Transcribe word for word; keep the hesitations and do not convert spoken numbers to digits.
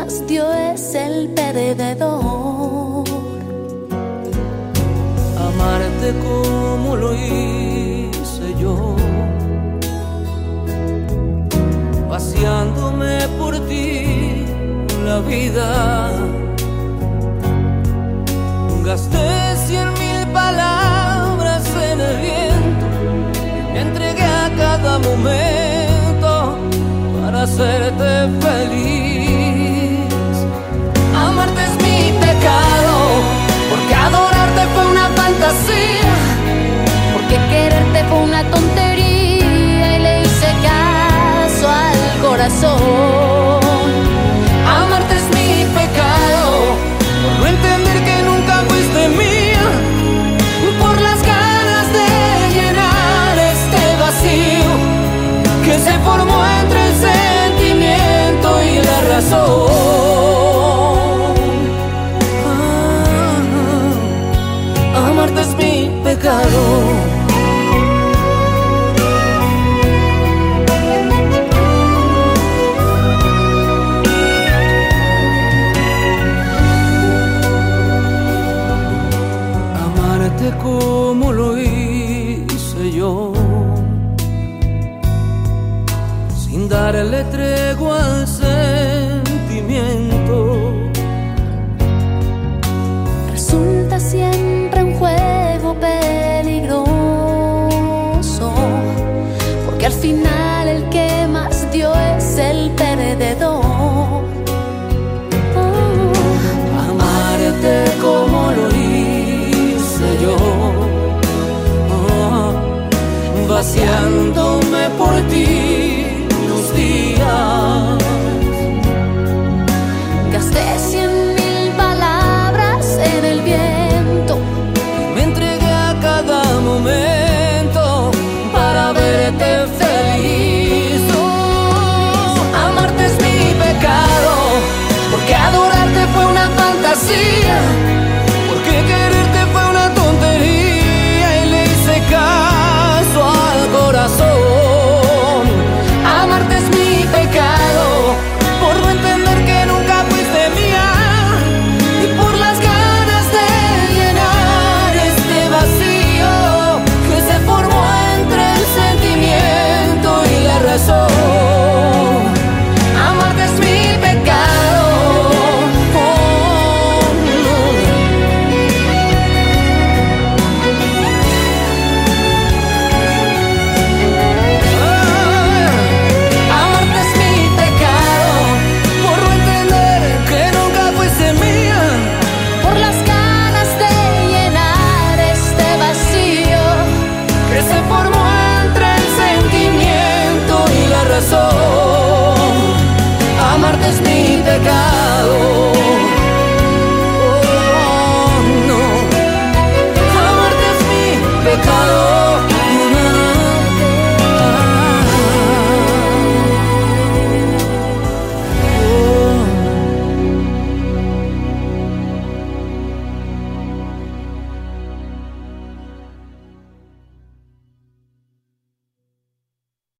más dio es el perdedor. Amarte como lo hice yo, vaciándome por ti la vida. Gasté cien mil palabras en el viento, me entregué a cada momento para hacerte feliz. Amarte es mi pecado, porque adorarte fue una fantasía, porque quererte fue una tontería y le hice caso al corazón. Amarte es mi pecado, por no entender que nunca fuiste mía, por las ganas de llenar este vacío que se formó entre el sentimiento y la razón. Ah, amarte es mi pecado. Como lo hice yo, sin darle tregua al sentimiento. Resulta siempre un juego peligroso, porque al final el que más dio es el perdedor. Oh. Amarte como lo hice yo, oh, vaciándome por ti los días.